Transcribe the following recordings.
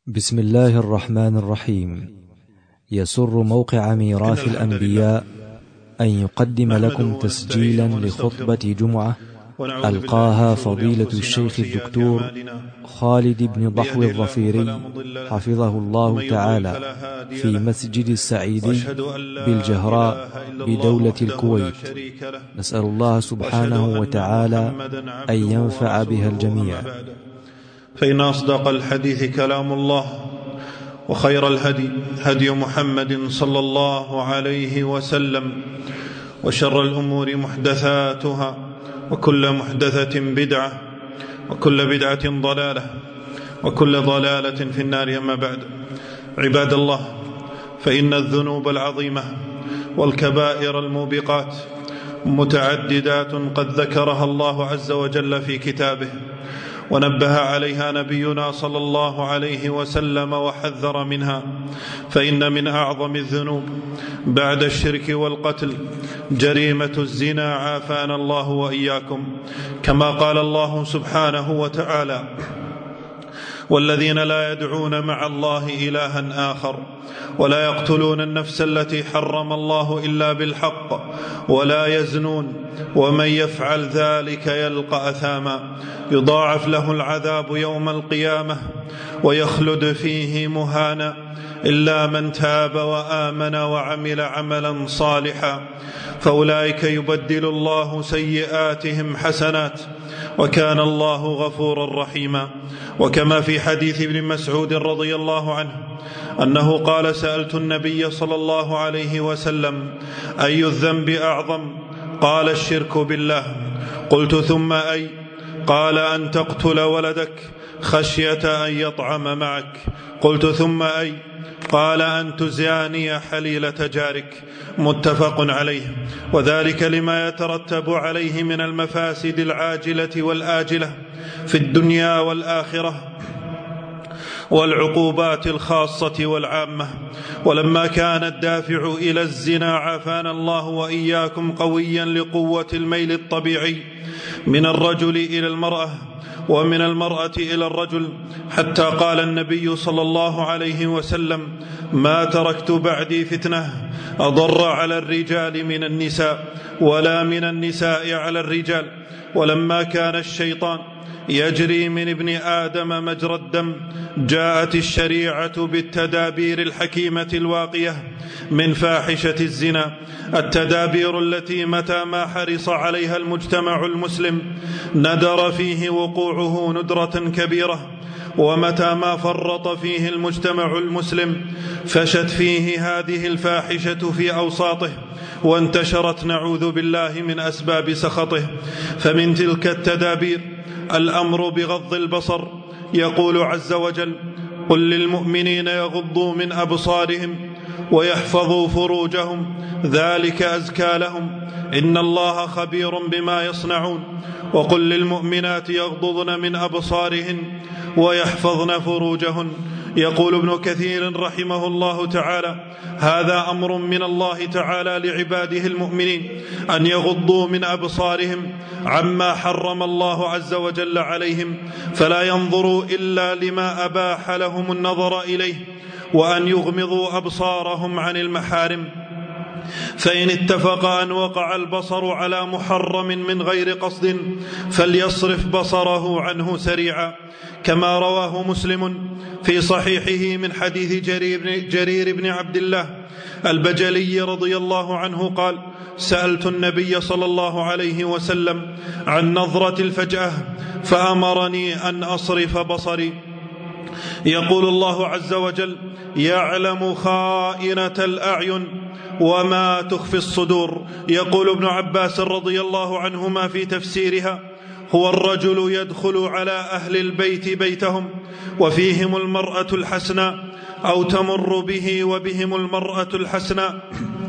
بسم الله الرحمن الرحيم. يسر موقع ميراث الأنبياء أن يقدم لكم تسجيلا لخطبة جمعة ألقاها فضيلة الشيخ الدكتور خالد بن ضحو الظفيري حفظه الله تعالى في مسجد السعيدي بالجهراء بدولة الكويت. نسأل الله سبحانه وتعالى أن ينفع بها الجميع. فإن أصدق الحديث كلام الله، وخير الهدي هدي محمد صلى الله عليه وسلم، وشر الأمور محدثاتها، وكل محدثة بدعة، وكل بدعة ضلالة، وكل ضلالة في النار. أما بعد، عباد الله، فإن الذنوب العظيمة والكبائر الموبقات متعددات قد ذكرها الله عز وجل في كتابه، ونبه عليها نبينا صلى الله عليه وسلم وحذر منها. فإن من أعظم الذنوب بعد الشرك والقتل جريمة الزنا، عافانا الله وإياكم، كما قال الله سبحانه وتعالى: والذين لا يدعون مع الله إلها آخر ولا يقتلون النفس التي حرم الله إلا بالحق ولا يزنون ومن يفعل ذلك يلقى أثاما يضاعف له العذاب يوم القيامة ويخلد فيه مهانا إلا من تاب وآمن وعمل عملا صالحا فأولئك يبدل الله سيئاتهم حسنات وكان الله غفورا رحيما. وكما في حديث ابن مسعود رضي الله عنه أنه قال: سألت النبي صلى الله عليه وسلم: أي الذنب أعظم؟ قال: الشرك بالله. قلت: ثم أي؟ قال: أن تقتل ولدك خشية أن يطعم معك. قلت: ثم أي؟ قال: أن تزاني حليلة جارك. متفق عليه. وذلك لما يترتب عليه من المفاسد العاجلة والآجلة في الدنيا والآخرة والعقوبات الخاصة والعامة. ولما كان الدافع إلى الزنا، عافانا الله وإياكم، قويا لقوة الميل الطبيعي من الرجل إلى المرأة ومن المرأة إلى الرجل، حتى قال النبي صلى الله عليه وسلم: ما تركت بعدي فتنة أضر على الرجال من النساء ولا من النساء على الرجال. ولما كان الشيطان يجري من ابن آدم مجرى الدم، جاءت الشريعة بالتدابير الحكيمة الواقية من فاحشة الزنا، التدابير التي متى ما حرص عليها المجتمع المسلم ندر فيه وقوعه ندرة كبيرة، ومتى ما فرط فيه المجتمع المسلم فشت فيه هذه الفاحشة في أوساطه وانتشرت، نعوذ بالله من أسباب سخطه. فمن تلك التدابير الأمر بغض البصر. يقول عز وجل: قل للمؤمنين يغضوا من أبصارهم ويحفظوا فروجهم ذلك أزكى لهم إن الله خبير بما يصنعون. وقل للمؤمنات يغضضن من أبصارهن ويحفظن فروجهن. يقول ابن كثير رحمه الله تعالى: هذا أمر من الله تعالى لعباده المؤمنين أن يغضوا من أبصارهم عما حرم الله عز وجل عليهم، فلا ينظروا إلا لما أباح لهم النظر إليه، وأن يغمضوا أبصارهم عن المحارم. فإن اتفق أن وقع البصر على محرم من غير قصد فليصرف بصره عنه سريعا، كما رواه مسلم في صحيحه من حديث جرير بن عبد الله البجلي رضي الله عنه قال: سألت النبي صلى الله عليه وسلم عن نظرة الفجأة فأمرني أن أصرف بصري. يقول الله عز وجل: يعلم خائنة الأعين وما تخفي الصدور. يقول ابن عباس رضي الله عنهما في تفسيرها: هو الرجل يدخل على أهل البيت بيتهم وفيهم المرأة الحسناء، أو تمر به وبهم المرأة الحسناء،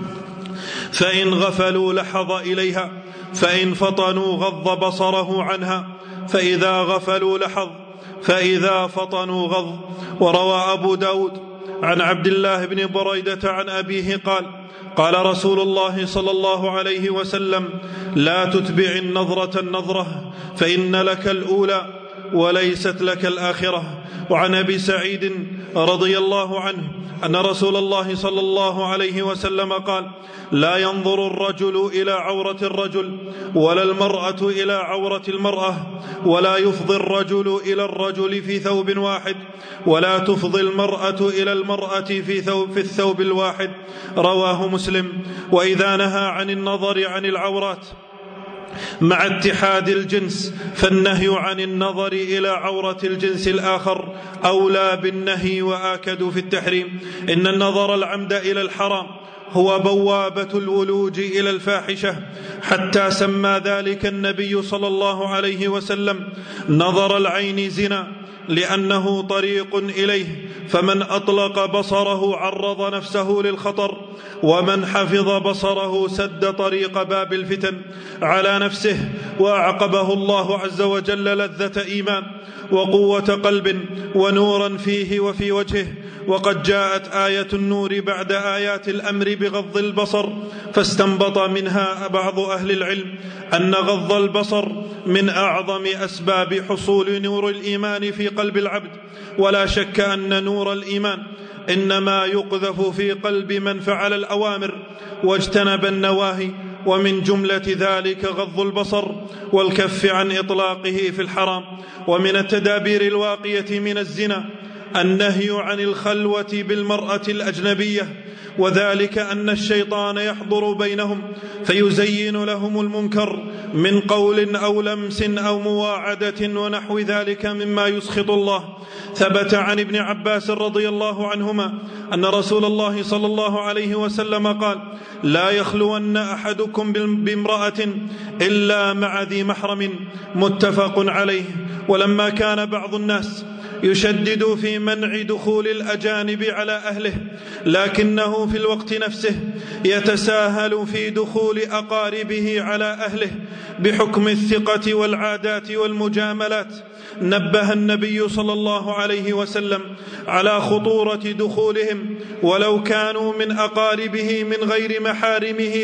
فإن غفلوا لحظ إليها، فإن فطنوا غض بصره عنها، فإذا غفلوا لحظ، فإذا فطنوا غض. وروى أبو داود عن عبد الله بن بريدة عن أبيه قال: قال رسول الله صلى الله عليه وسلم: لا تتبع النظرة النظرة، فإن لك الأولى وليست لك الآخرة. وعن أبي سعيد رضي الله عنه أن رسول الله صلى الله عليه وسلم قال: لا ينظر الرجل إلى عورة الرجل ولا المرأة إلى عورة المرأة، ولا يفضي الرجل إلى الرجل في ثوب واحد، ولا تفضي المرأة إلى المرأة في الثوب الواحد. رواه مسلم. وإذا نهى عن النظر عن العورات مع اتحاد الجنس فالنهي عن النظر إلى عورة الجنس الآخر أولى بالنهي وآكد في التحريم. إن النظر العمد إلى الحرام هو بوابة الولوج إلى الفاحشة، حتى سمى ذلك النبي صلى الله عليه وسلم نظر العين زنا، لأنه طريق إليه، فمن أطلق بصره عرض نفسه للخطر، ومن حفظ بصره سد طريق باب الفتن على نفسه، وأعقبه الله عز وجل لذة إيمان وقوة قلب ونورا فيه وفي وجهه. وقد جاءت آية النور بعد آيات الأمر بغض البصر، فاستنبط منها بعض أهل العلم أن غض البصر من أعظم أسباب حصول نور الإيمان في قلب العبد. ولا شك أن نور الإيمان إنما يقذف في قلب من فعل الأوامر واجتنب النواهي، ومن جملة ذلك غض البصر والكف عن إطلاقه في الحرام. ومن التدابير الواقية من الزنا النهي عن الخلوة بالمرأة الأجنبية، وذلك أن الشيطان يحضر بينهم فيزين لهم المنكر من قول أو لمس أو مواعدة ونحو ذلك مما يسخط الله. ثبت عن ابن عباس رضي الله عنهما أن رسول الله صلى الله عليه وسلم قال: لا يخلون أحدكم بامرأة إلا مع ذي محرم، متفق عليه. ولما كان بعض الناس يشدد في منع دخول الأجانب على أهله، لكنه في الوقت نفسه يتساهل في دخول أقاربه على أهله بحكم الثقة والعادات والمجاملات، نبه النبي صلى الله عليه وسلم على خطورة دخولهم ولو كانوا من أقاربه من غير محارمه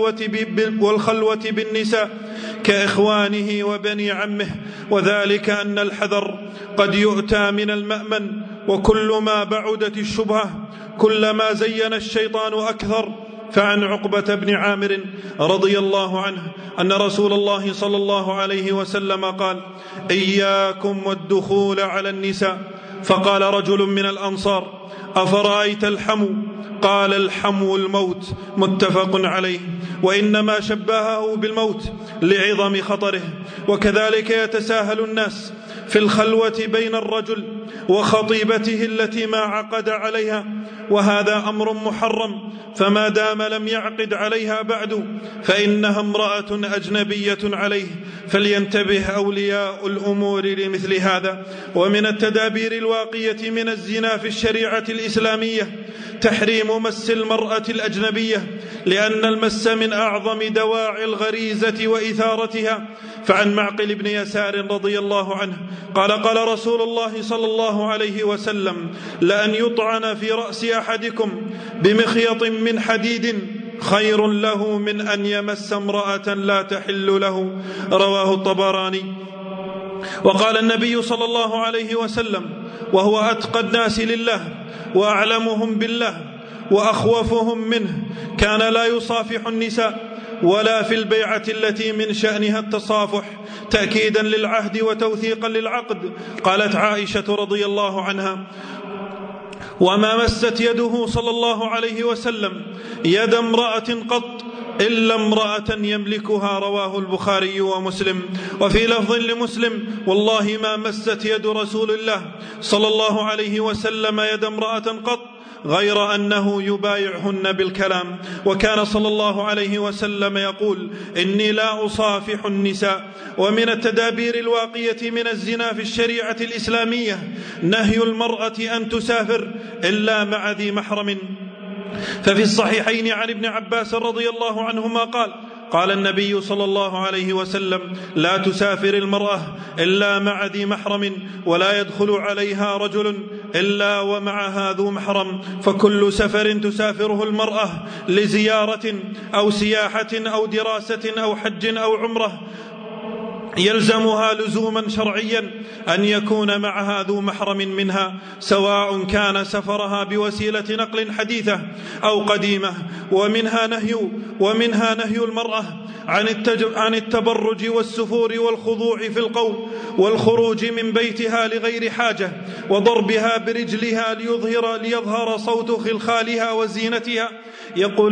والخلوة بالنساء كإخوانه وبني عمه، وذلك أن الحذر قد يؤتى من المأمن، وكل ما بعدت الشبهة كلما زين الشيطان أكثر. فعن عقبة بن عامر رضي الله عنه أن رسول الله صلى الله عليه وسلم قال: إياكم والدخول على النساء. فقال رجل من الأنصار: أفرأيت الحمو؟ قال: الحمو الموت، متفق عليه. وإنما شبهه بالموت لعظم خطره. وكذلك يتساهل الناس في الخلوة بين الرجل وخطيبته التي ما عقد عليها، وهذا أمر محرم، فما دام لم يعقد عليها بعد فإنها امرأة أجنبية عليه، فلينتبه أولياء الأمور لمثل هذا. ومن التدابير الواقية من الزنا في الشريعة الإسلامية تحريم مس المرأة الأجنبية، لأن المس من أعظم دواعي الغريزة وإثارتها. فعن معقل بن يسار رضي الله عنه قال: قال رسول الله صلى الله عليه وسلم: لأن يطعن في رأس أحدكم بمخيط من حديد خير له من أن يمس امرأة لا تحل له. رواه الطبراني. وقال النبي صلى الله عليه وسلم وهو أتقى الناس لله وأعلمهم بالله وأخوفهم منه: كان لا يصافح النساء ولا في البيعة التي من شأنها التصافح، تأكيدا للعهد وتوثيقا للعقد. قالت عائشة رضي الله عنها: وما مست يده صلى الله عليه وسلم يد امرأة قط إلا امرأة يملكها. رواه البخاري ومسلم. وفي لفظ لمسلم: والله ما مست يد رسول الله صلى الله عليه وسلم يد امرأة قط غير أنه يبايعهن بالكلام. وكان صلى الله عليه وسلم يقول: إني لا أصافح النساء. ومن التدابير الواقية من الزنا في الشريعة الإسلامية نهي المرأة أن تسافر إلا مع ذي محرم. ففي الصحيحين عن ابن عباس رضي الله عنهما قال: قال النبي صلى الله عليه وسلم: لا تسافر المرأة إلا مع ذي محرم، ولا يدخل عليها رجل إلا ومعها ذو محرم. فكل سفر تسافره المرأة لزيارة أو سياحة أو دراسة أو حج أو عمرة يلزمها لزوما شرعيا أن يكون معها ذو محرم منها، سواء كان سفرها بوسيلة نقل حديثة أو قديمة. ومنها نهي المرأة عن التبرج والسفور والخضوع في القول والخروج من بيتها لغير حاجة وضربها برجلها ليظهر صوت خلخالها وزينتها. يقول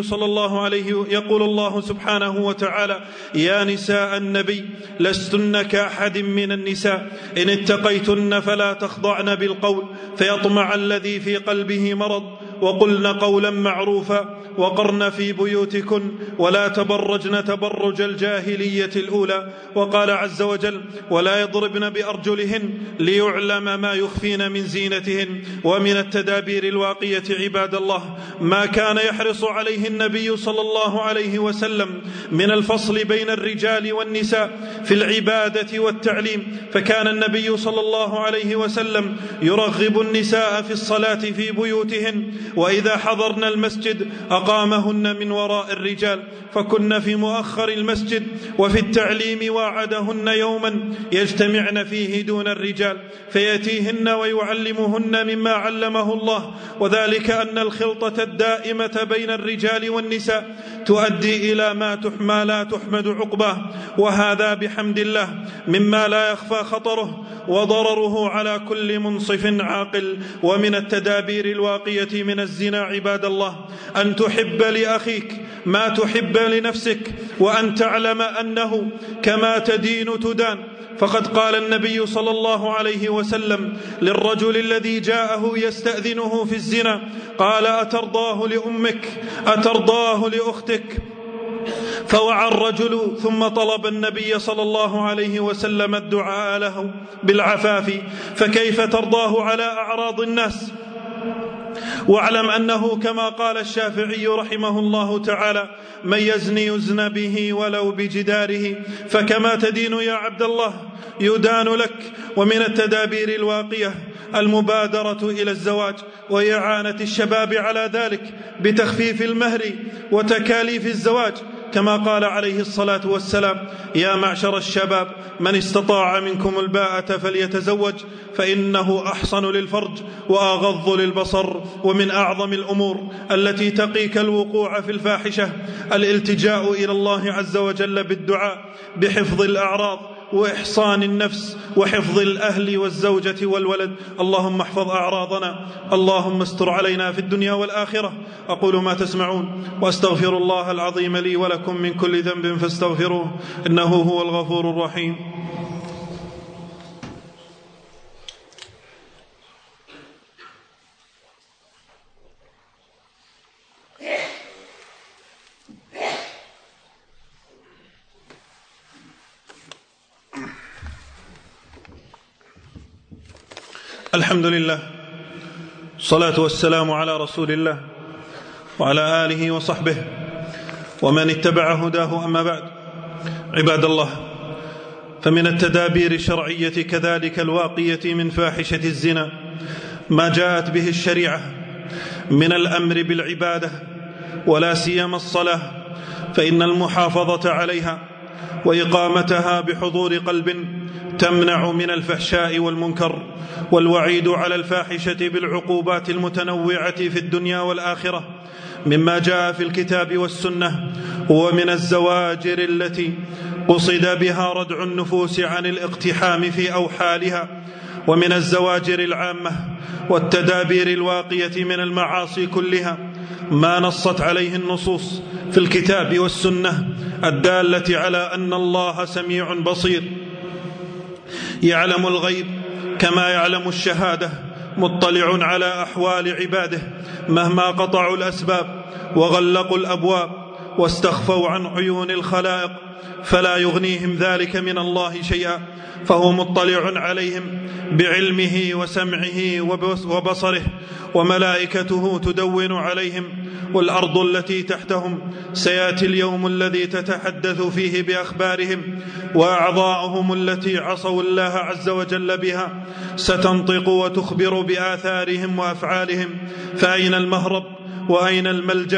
الله سبحانه وتعالى: يا نساء النبي لستن كأحد من النساء إن اتقيتن فلا تخضعن بالقول فيطمع الذي في قلبه مرض وقلن قولا معروفا وقرن في بيوتكن ولا تبرجن تبرج الجاهلية الأولى. وقال عز وجل: ولا يضربن بأرجلهن ليعلم ما يخفين من زينتهن. ومن التدابير الواقية عباد الله ما كان يحرص عليه النبي صلى الله عليه وسلم من الفصل بين الرجال والنساء في العبادة والتعليم، فكان النبي صلى الله عليه وسلم يرغب النساء في الصلاة في بيوتهن، وإذا حضرن المسجد أقامهن من وراء الرجال فكن في مؤخر المسجد، وفي التعليم واعدهن يوما يجتمعن فيه دون الرجال فيأتيهن ويعلمهن مما علمه الله، وذلك أن الخلطة الدائمة بين الرجال والنساء تؤدي إلى ما لا تحمد عقباه، وهذا بحمد الله مما لا يخفى خطره وضرره على كل منصف عاقل. ومن التدابير الواقية من الزنا عباد الله أن تحب لأخيك ما تحب لنفسك، وأن تعلم أنه كما تدين تدان. فقد قال النبي صلى الله عليه وسلم للرجل الذي جاءه يستأذنه في الزنا قال: أترضاه لأمك؟ أترضاه لأختك؟ فوعى الرجل ثم طلب النبي صلى الله عليه وسلم الدعاء له بالعفاف، فكيف ترضاه على أعراض الناس؟ واعلم أنه كما قال الشافعي رحمه الله تعالى: من يزني يزن به ولو بجداره، فكما تدين يا عبد الله يدان لك. ومن التدابير الواقية المبادرة إلى الزواج وإعانة الشباب على ذلك بتخفيف المهر وتكاليف الزواج، كما قال عليه الصلاة والسلام: يا معشر الشباب من استطاع منكم الباءة فليتزوج فإنه أحصن للفرج وأغض للبصر. ومن أعظم الأمور التي تقيك الوقوع في الفاحشة الالتجاء إلى الله عز وجل بالدعاء بحفظ الأعراض وإحصان النفس وحفظ الأهل والزوجة والولد. اللهم احفظ أعراضنا، اللهم استر علينا في الدنيا والآخرة. أقول ما تسمعون وأستغفر الله العظيم لي ولكم من كل ذنب فاستغفروه إنه هو الغفور الرحيم. الحمد لله، الصلاة والسلام على رسول الله وعلى آله وصحبه ومن اتبع هداه. أما بعد، عباد الله، فمن التدابير الشرعية كذلك الواقية من فاحشة الزنا ما جاءت به الشريعة من الأمر بالعبادة ولا سيما الصلاة، فإن المحافظة عليها وإقامتها بحضور قلب تمنع من الفحشاء والمنكر، والوعيد على الفاحشة بالعقوبات المتنوعة في الدنيا والآخرة مما جاء في الكتاب والسنة هو من الزواجر التي قصد بها ردع النفوس عن الاقتحام في أوحالها، ومن الزواجر العامة والتدابير الواقية من المعاصي كلها ما نصت عليه النصوص في الكتاب والسنة الدالة على أن الله سميع بصير يعلم الغيب كما يعلم الشهادة، مطلع على أحوال عباده مهما قطعوا الأسباب وغلقوا الأبواب واستخفوا عن عيون الخلائق، فلا يغنيهم ذلك من الله شيئا، فهو مطلع عليهم بعلمه وسمعه وبصره، وملائكته تدون عليهم، والأرض التي تحتهم سيأتي اليوم الذي تتحدث فيه بأخبارهم، وأعضاؤهم التي عصوا الله عز وجل بها ستنطق وتخبر بآثارهم وأفعالهم، فأين المهرب وأين الملجأ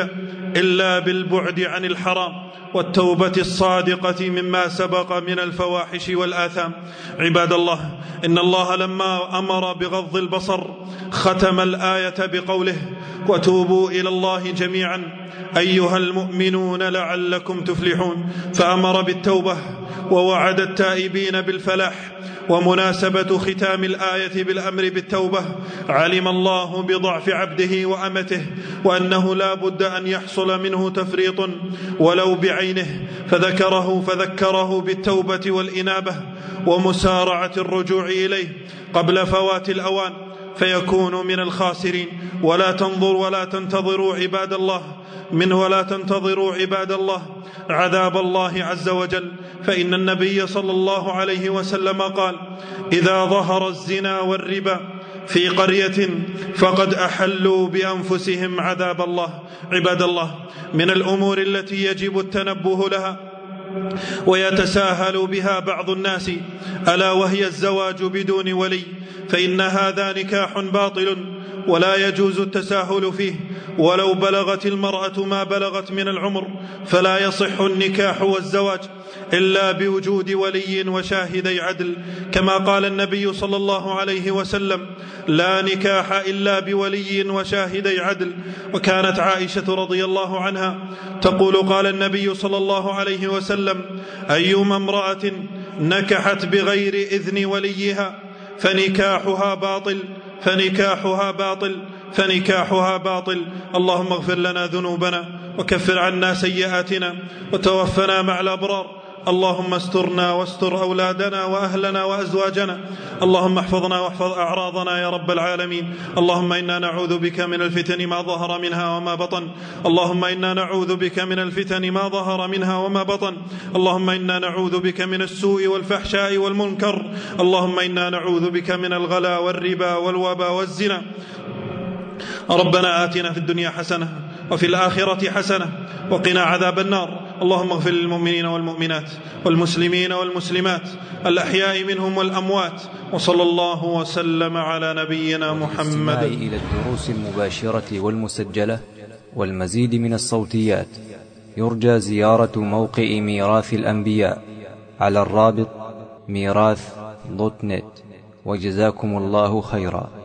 إلا بالبعد عن الحرام والتوبة الصادقة مما سبق من الفواحش والآثام. عباد الله، إن الله لما أمر بغض البصر ختم الآية بقوله: وتوبوا إلى الله جميعا أيها المؤمنون لعلكم تفلحون، فأمر بالتوبة ووعد التائبين بالفلاح. ومناسبة ختام الآية بالأمر بالتوبة: علم الله بضعف عبده وأمته وأنه لا بد أن يحصل منه تفريط ولو بعينه، فذكره بالتوبة والإنابة ومسارعة الرجوع إليه قبل فوات الأوان فيكون من الخاسرين. ولا تنتظروا عباد الله عذاب الله عز وجل، فإن النبي صلى الله عليه وسلم قال: إذا ظهر الزنا والربا في قرية فقد أحلوا بأنفسهم عذاب الله. عباد الله، من الأمور التي يجب التنبه لها ويتساهل بها بعض الناس ألا وهي الزواج بدون ولي، فإن هذا نكاح باطل ولا يجوز التساهل فيه، ولو بلغت المرأة ما بلغت من العمر فلا يصح النكاح والزواج إلا بوجود ولي وشاهدي عدل، كما قال النبي صلى الله عليه وسلم: لا نكاح إلا بولي وشاهدي عدل. وكانت عائشة رضي الله عنها تقول: قال النبي صلى الله عليه وسلم: أيما امرأة نكحت بغير إذن وليها فنكاحها باطل. اللهم اغفر لنا ذنوبنا وكفر عنا سيئاتنا وتوفنا مع الأبرار. اللهم استرنا واستر أولادنا وأهلنا وأزواجنا. اللهم احفظنا واحفظ أعراضنا يا رب العالمين. اللهم إنا نعوذ بك من الفتن ما ظهر منها وما بطن. اللهم إنا نعوذ بك من الفتن ما ظهر منها وما بطن. اللهم إنا نعوذ بك من السوء والفحشاء والمنكر. اللهم إنا نعوذ بك من الغلا والربا والوبا والزنا. ربنا آتنا في الدنيا حسنة وفي الآخرة حسنة وقنا عذاب النار. اللهم اغفر للمؤمنين والمؤمنات والمسلمين والمسلمات الأحياء منهم والأموات، وصلى الله وسلم على نبينا محمد. إلى الدروس المباشرة والمسجلة والمزيد من الصوتيات يرجى زيارة موقع ميراث الأنبياء على الرابط ميراث.net. وجزاكم الله خيرا.